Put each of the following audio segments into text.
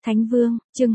Thánh Vương, chương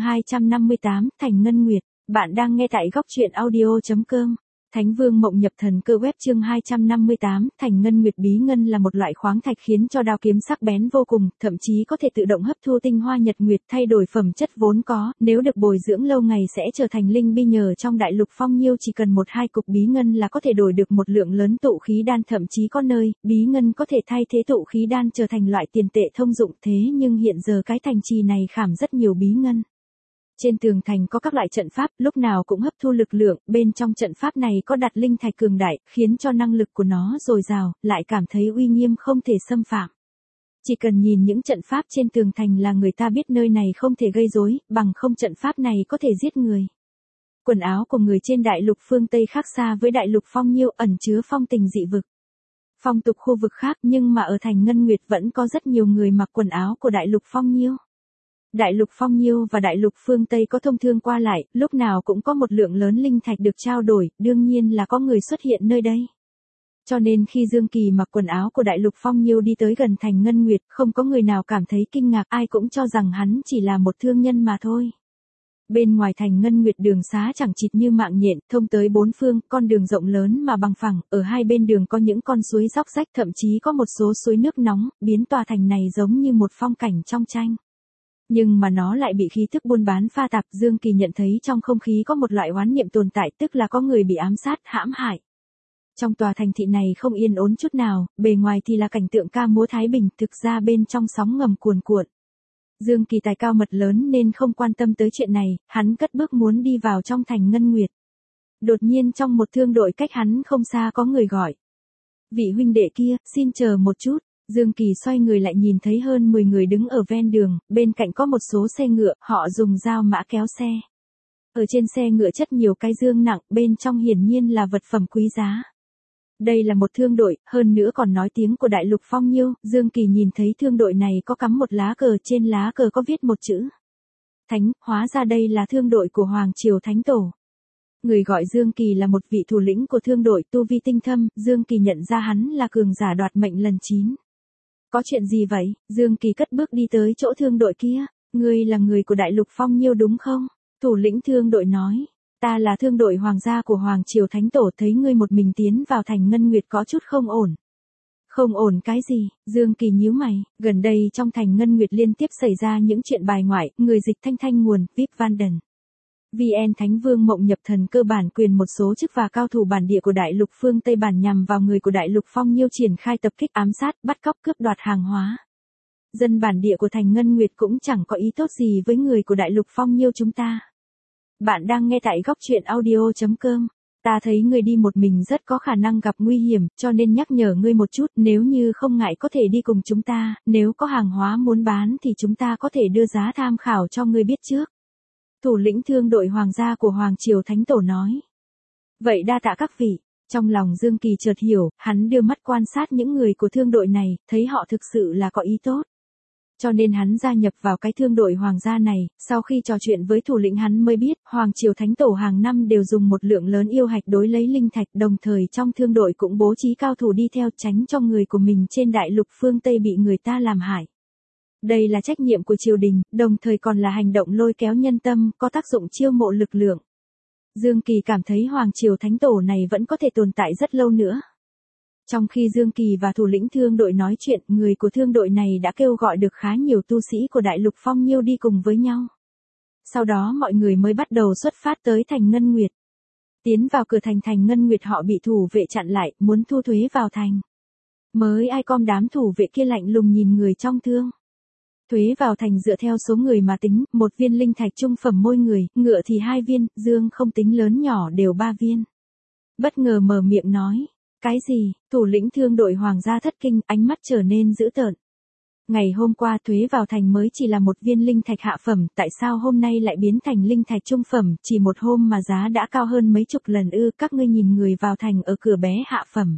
258, Thành Ngân Nguyệt. Bạn đang nghe tại góc truyện audio.com. Thánh Vương Mộng Nhập Thần Cơ web chương 258, Thành Ngân Nguyệt. Bí ngân là một loại khoáng thạch khiến cho đao kiếm sắc bén vô cùng, thậm chí có thể tự động hấp thu tinh hoa nhật nguyệt, thay đổi phẩm chất vốn có, nếu được bồi dưỡng lâu ngày sẽ trở thành linh bi. Nhờ trong đại lục Phong Nhiêu chỉ cần 1-2 cục bí ngân là có thể đổi được một lượng lớn tụ khí đan, thậm chí có nơi, bí ngân có thể thay thế tụ khí đan trở thành loại tiền tệ thông dụng. Thế nhưng hiện giờ cái thành trì này khảm rất nhiều bí ngân. Trên tường thành có các loại trận pháp, lúc nào cũng hấp thu lực lượng, bên trong trận pháp này có đặt linh thạch cường đại, khiến cho năng lực của nó dồi dào, lại cảm thấy uy nghiêm không thể xâm phạm. Chỉ cần nhìn những trận pháp trên tường thành là người ta biết nơi này không thể gây rối, bằng không trận pháp này có thể giết người. Quần áo của người trên đại lục phương Tây khác xa với đại lục Phong Nhiêu, ẩn chứa phong tình dị vực. Phong tục khu vực khác, nhưng mà ở thành Ngân Nguyệt vẫn có rất nhiều người mặc quần áo của đại lục Phong Nhiêu. Đại lục Phong Nhiêu và đại lục phương Tây có thông thương qua lại, lúc nào cũng có một lượng lớn linh thạch được trao đổi, đương nhiên là có người xuất hiện nơi đây. Cho nên khi Dương Kỳ mặc quần áo của đại lục Phong Nhiêu đi tới gần thành Ngân Nguyệt, không có người nào cảm thấy kinh ngạc, ai cũng cho rằng hắn chỉ là một thương nhân mà thôi. Bên ngoài thành Ngân Nguyệt đường xá chẳng chịt như mạng nhện, thông tới bốn phương, con đường rộng lớn mà bằng phẳng, ở hai bên đường có những con suối róc rách, thậm chí có một số suối nước nóng, biến tòa thành này giống như một phong cảnh trong tranh. Nhưng mà nó lại bị khí thức buôn bán pha tạp. Dương Kỳ nhận thấy trong không khí có một loại oán niệm tồn tại, tức là có người bị ám sát, hãm hại. Trong tòa thành thị này không yên ổn chút nào, bề ngoài thì là cảnh tượng ca múa thái bình, thực ra bên trong sóng ngầm cuồn cuộn. Dương Kỳ tài cao mật lớn nên không quan tâm tới chuyện này, hắn cất bước muốn đi vào trong thành Ngân Nguyệt. Đột nhiên trong một thương đội cách hắn không xa có người gọi. Vị huynh đệ kia, xin chờ một chút. Dương Kỳ xoay người lại nhìn thấy hơn 10 người đứng ở ven đường, bên cạnh có một số xe ngựa, họ dùng dao mã kéo xe. Ở trên xe ngựa chất nhiều cái dương nặng, bên trong hiển nhiên là vật phẩm quý giá. Đây là một thương đội, hơn nữa còn nói tiếng của đại lục Phong Nhiêu. Dương Kỳ nhìn thấy thương đội này có cắm một lá cờ, trên lá cờ có viết một chữ Thánh, hóa ra đây là thương đội của Hoàng Triều Thánh Tổ. Người gọi Dương Kỳ là một vị thủ lĩnh của thương đội, tu vi tinh thâm, Dương Kỳ nhận ra hắn là cường giả đoạt mệnh lần 9. Có chuyện gì vậy? Dương Kỳ cất bước đi tới chỗ thương đội kia. Ngươi là người của đại lục Phong Nhiêu đúng không? Thủ lĩnh thương đội nói. Ta là thương đội hoàng gia của Hoàng Triều Thánh Tổ, thấy ngươi một mình tiến vào thành Ngân Nguyệt có chút không ổn. Không ổn cái gì? Dương Kỳ nhíu mày, gần đây trong thành Ngân Nguyệt liên tiếp xảy ra những chuyện bài ngoại, người dịch thanh nguồn, VIP Vanden. VN Thánh Vương Mộng Nhập Thần Cơ bản quyền một số chức và cao thủ bản địa của đại lục phương Tây bản nhằm vào người của đại lục Phong Nhiêu triển khai tập kích ám sát, bắt cóc cướp đoạt hàng hóa. Dân bản địa của thành Ngân Nguyệt cũng chẳng có ý tốt gì với người của đại lục Phong Nhiêu chúng ta. Bạn đang nghe tại góc truyện audio.com. Ta thấy ngươi đi một mình rất có khả năng gặp nguy hiểm, cho nên nhắc nhở ngươi một chút, nếu như không ngại có thể đi cùng chúng ta, nếu có hàng hóa muốn bán thì chúng ta có thể đưa giá tham khảo cho ngươi biết trước. Thủ lĩnh thương đội hoàng gia của Hoàng Triều Thánh Tổ nói. Vậy đa tạ các vị. Trong lòng Dương Kỳ chợt hiểu, hắn đưa mắt quan sát những người của thương đội này, thấy họ thực sự là có ý tốt. Cho nên hắn gia nhập vào cái thương đội hoàng gia này, sau khi trò chuyện với thủ lĩnh hắn mới biết, Hoàng Triều Thánh Tổ hàng năm đều dùng một lượng lớn yêu hạch đối lấy linh thạch, đồng thời trong thương đội cũng bố trí cao thủ đi theo tránh cho người của mình trên đại lục phương Tây bị người ta làm hại. Đây là trách nhiệm của triều đình, đồng thời còn là hành động lôi kéo nhân tâm, có tác dụng chiêu mộ lực lượng. Dương Kỳ cảm thấy Hoàng Triều Thánh Tổ này vẫn có thể tồn tại rất lâu nữa. Trong khi Dương Kỳ và thủ lĩnh thương đội nói chuyện, người của thương đội này đã kêu gọi được khá nhiều tu sĩ của đại lục Phong Nhiêu đi cùng với nhau. Sau đó mọi người mới bắt đầu xuất phát tới thành Ngân Nguyệt. Tiến vào cửa thành Ngân Nguyệt họ bị thủ vệ chặn lại, muốn thu thuế vào thành. Mới ai com đám thủ vệ kia lạnh lùng nhìn người trong thương. Thuế vào thành dựa theo số người mà tính, một viên linh thạch trung phẩm mỗi người, ngựa thì 2 viên, dương không tính lớn nhỏ đều 3 viên. Bất ngờ mở miệng nói. Cái gì? Thủ lĩnh thương đội hoàng gia thất kinh, ánh mắt trở nên dữ tợn. Ngày hôm qua thuế vào thành mới chỉ là một viên linh thạch hạ phẩm, tại sao hôm nay lại biến thành linh thạch trung phẩm, chỉ một hôm mà giá đã cao hơn mấy chục lần ư? Các ngươi nhìn người vào thành ở cửa bé hạ phẩm.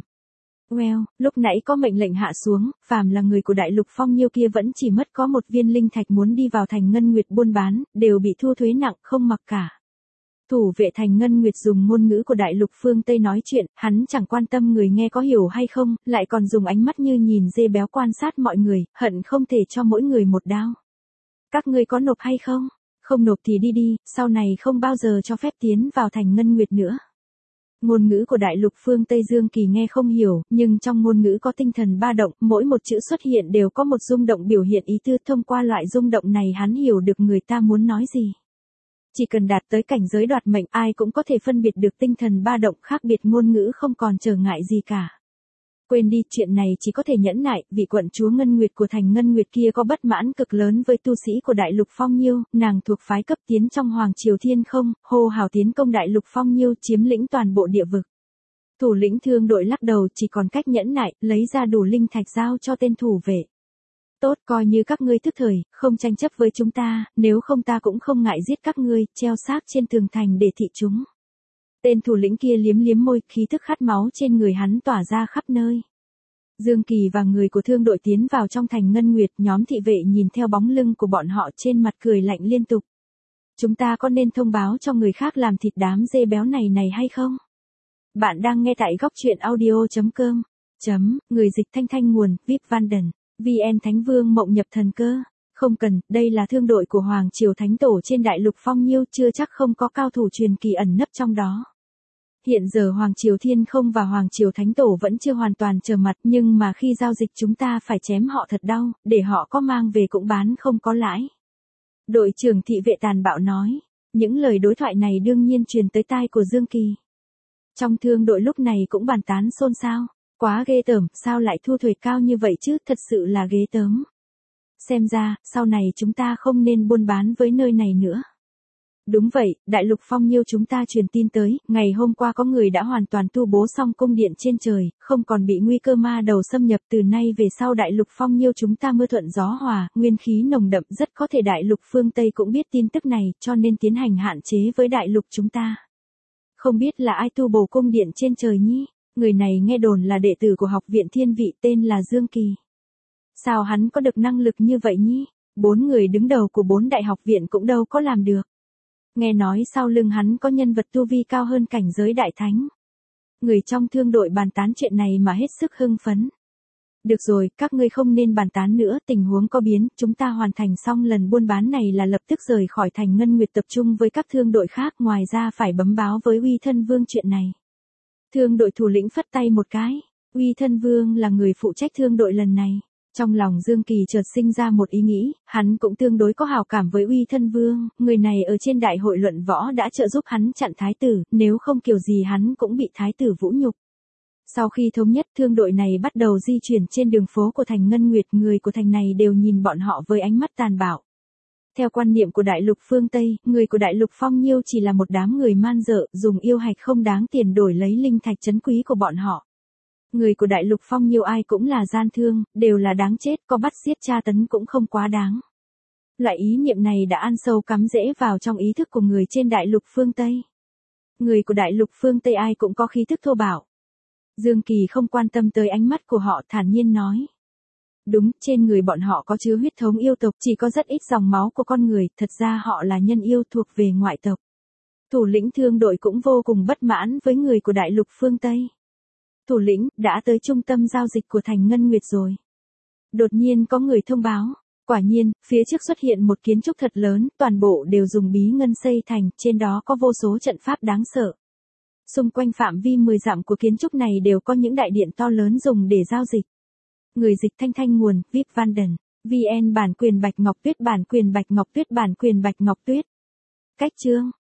Lúc nãy có mệnh lệnh hạ xuống, phàm là người của đại lục Phong Nhiêu kia vẫn chỉ mất có một viên linh thạch muốn đi vào thành Ngân Nguyệt buôn bán, đều bị thu thuế nặng không mặc cả. Thủ vệ thành Ngân Nguyệt dùng ngôn ngữ của đại lục phương Tây nói chuyện, hắn chẳng quan tâm người nghe có hiểu hay không, lại còn dùng ánh mắt như nhìn dê béo quan sát mọi người, hận không thể cho mỗi người một đao. Các ngươi có nộp hay không? Không nộp thì đi đi, sau này không bao giờ cho phép tiến vào thành Ngân Nguyệt nữa. Ngôn ngữ của đại lục phương Tây Dương Kỳ nghe không hiểu, nhưng trong ngôn ngữ có tinh thần ba động, mỗi một chữ xuất hiện đều có một rung động biểu hiện ý tư, thông qua loại rung động này hắn hiểu được người ta muốn nói gì. Chỉ cần đạt tới cảnh giới đoạt mệnh, ai cũng có thể phân biệt được tinh thần ba động, khác biệt ngôn ngữ không còn trở ngại gì cả. Quên đi, chuyện này chỉ có thể nhẫn nại, vị quận chúa Ngân Nguyệt của thành Ngân Nguyệt kia có bất mãn cực lớn với tu sĩ của đại lục Phong Nhiêu, nàng thuộc phái cấp tiến trong Hoàng Triều Thiên Không, hô hào tiến công đại lục Phong Nhiêu, chiếm lĩnh toàn bộ địa vực. Thủ lĩnh thương đội lắc đầu, chỉ còn cách nhẫn nại, lấy ra đủ linh thạch giao cho tên thủ vệ. Tốt, coi như các ngươi tức thời, không tranh chấp với chúng ta, nếu không ta cũng không ngại giết các ngươi, treo xác trên tường thành để thị chúng. Tên thủ lĩnh kia liếm liếm môi, khí thức khát máu trên người hắn tỏa ra khắp nơi. Dương Kỳ và người của thương đội tiến vào trong thành Ngân Nguyệt, nhóm thị vệ nhìn theo bóng lưng của bọn họ trên mặt cười lạnh liên tục. Chúng ta có nên thông báo cho người khác làm thịt đám dê béo này hay không? Bạn đang nghe tại góc truyện audio.com. Người dịch Thanh Thanh nguồn, VIP Vanden, VN Thánh Vương Mộng Nhập Thần Cơ. Không cần, đây là thương đội của Hoàng Triều Thánh Tổ trên đại lục Phong Nhiêu, chưa chắc không có cao thủ truyền kỳ ẩn nấp trong đó. Hiện giờ Hoàng Triều Thiên Không và Hoàng Triều Thánh Tổ vẫn chưa hoàn toàn trở mặt, nhưng mà khi giao dịch chúng ta phải chém họ thật đau, để họ có mang về cũng bán không có lãi. Đội trưởng thị vệ tàn bạo nói, những lời đối thoại này đương nhiên truyền tới tai của Dương Kỳ. Trong thương đội lúc này cũng bàn tán xôn xao, quá ghê tởm, sao lại thu thuế cao như vậy chứ, thật sự là ghê tởm. Xem ra, sau này chúng ta không nên buôn bán với nơi này nữa. Đúng vậy, đại lục Phong Nhiêu chúng ta truyền tin tới, ngày hôm qua có người đã hoàn toàn tu bố xong cung điện trên trời, không còn bị nguy cơ ma đầu xâm nhập, từ nay về sau đại lục Phong Nhiêu chúng ta mưa thuận gió hòa, nguyên khí nồng đậm, rất có thể đại lục phương Tây cũng biết tin tức này, cho nên tiến hành hạn chế với đại lục chúng ta. Không biết là ai tu bổ cung điện trên trời nhỉ? Người này nghe đồn là đệ tử của học viện thiên vị, tên là Dương Kỳ. Sao hắn có được năng lực như vậy nhỉ? 4 người đứng đầu của 4 đại học viện cũng đâu có làm được. Nghe nói sau lưng hắn có nhân vật tu vi cao hơn cảnh giới đại thánh. Người trong thương đội bàn tán chuyện này mà hết sức hưng phấn. Được rồi, các ngươi không nên bàn tán nữa, tình huống có biến, chúng ta hoàn thành xong lần buôn bán này là lập tức rời khỏi thành Ngân Nguyệt tập trung với các thương đội khác, ngoài ra phải bấm báo với Uy Thân Vương chuyện này. Thương đội thủ lĩnh phất tay một cái, Uy Thân Vương là người phụ trách thương đội lần này. Trong lòng Dương Kỳ chợt sinh ra một ý nghĩ, hắn cũng tương đối có hảo cảm với Uy Thân Vương, người này ở trên đại hội luận võ đã trợ giúp hắn chặn thái tử, nếu không kiểu gì hắn cũng bị thái tử vũ nhục. Sau khi thống nhất, thương đội này bắt đầu di chuyển trên đường phố của thành Ngân Nguyệt, người của thành này đều nhìn bọn họ với ánh mắt tàn bạo. Theo quan niệm của đại lục phương Tây, người của đại lục Phong Nhiêu chỉ là một đám người man dợ, dùng yêu hạch không đáng tiền đổi lấy linh thạch trấn quý của bọn họ. Người của đại lục Phong Nhiêu ai cũng là gian thương, đều là đáng chết, có bắt giết tra tấn cũng không quá đáng. Loại ý niệm này đã ăn sâu cắm rễ vào trong ý thức của người trên đại lục phương Tây. Người của đại lục phương Tây ai cũng có khí thức thô bạo. Dương Kỳ không quan tâm tới ánh mắt của họ, thản nhiên nói. Đúng, trên người bọn họ có chứa huyết thống yêu tộc, chỉ có rất ít dòng máu của con người, thật ra họ là nhân yêu thuộc về ngoại tộc. Thủ lĩnh thương đội cũng vô cùng bất mãn với người của đại lục phương Tây. Thủ lĩnh, đã tới trung tâm giao dịch của thành Ngân Nguyệt rồi. Đột nhiên có người thông báo. Quả nhiên, phía trước xuất hiện một kiến trúc thật lớn, toàn bộ đều dùng bí ngân xây thành, trên đó có vô số trận pháp đáng sợ. Xung quanh phạm vi 10 dặm của kiến trúc này đều có những đại điện to lớn dùng để giao dịch. Người dịch Thanh Thanh nguồn, VIP Vanden, VN bản quyền Bạch Ngọc Tuyết, bản quyền Bạch Ngọc Tuyết, bản quyền Bạch Ngọc Tuyết. Cách chương.